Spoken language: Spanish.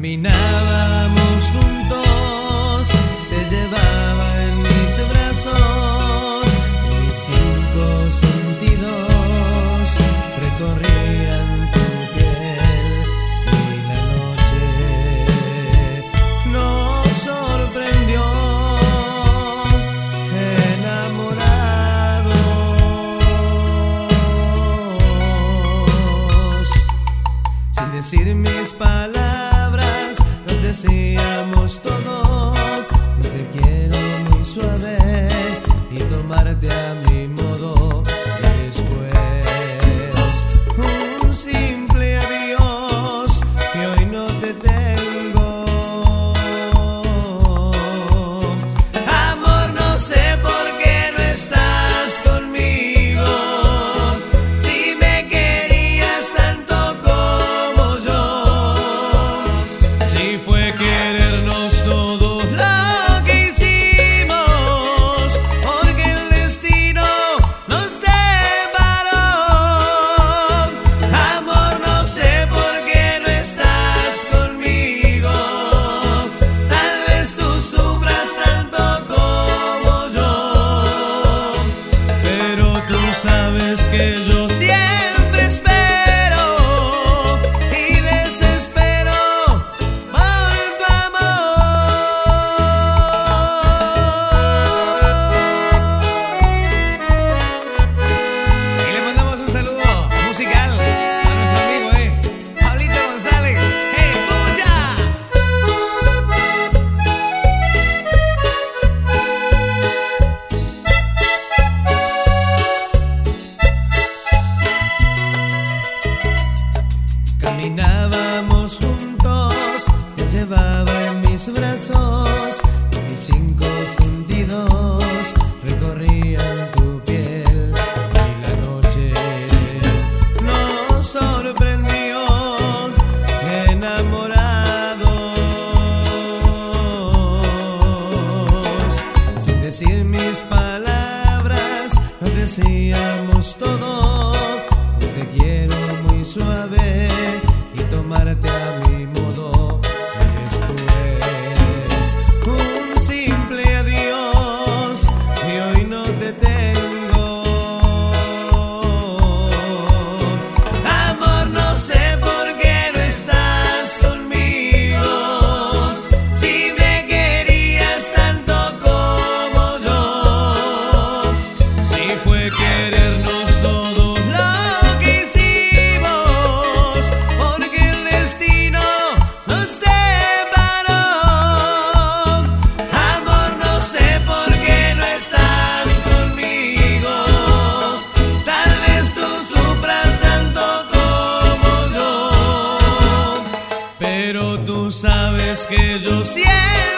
Caminábamos juntos, te llevaba en mis brazos, mis cinco sentidos recorrían tu piel y la noche nos sorprendió enamorados. Sin decir mis palabras nos decíamos todo, te quiero muy suave y tomarte a mi modo. Y después un simple adiós y hoy no te tengo. Amor, no sé por qué no estás conmigo. Si me querías tanto como yo, si fue querernos todo lo que hicimos, porque el destino nos separó. Amor, no sé por qué no estás conmigo. Tal vez tú sufras tanto como yo, pero tú sabes que yo siempre espero y desespero por tu amor. Y le mandamos un saludo musical a nuestro amigo, Pablito González. ¡Escucha! Caminábamos juntos, te llevaba en mis brazos y mis cinco sentidos recorrían tu piel y la noche nos sorprendió enamorados. Sin decir mis palabras nos decíamos todo, te quiero muy suave y tomarte a mi modo. Y después un simple adiós y hoy no te tengo. Amor, no sé por qué no estás conmigo. Si me querías tanto como yo, si fue querernos todo lo que hicimos, porque el destino nos separó. Amor, no sé por qué no estás conmigo. Tal vez tú sufras tanto como yo, pero tú sabes que yo siempre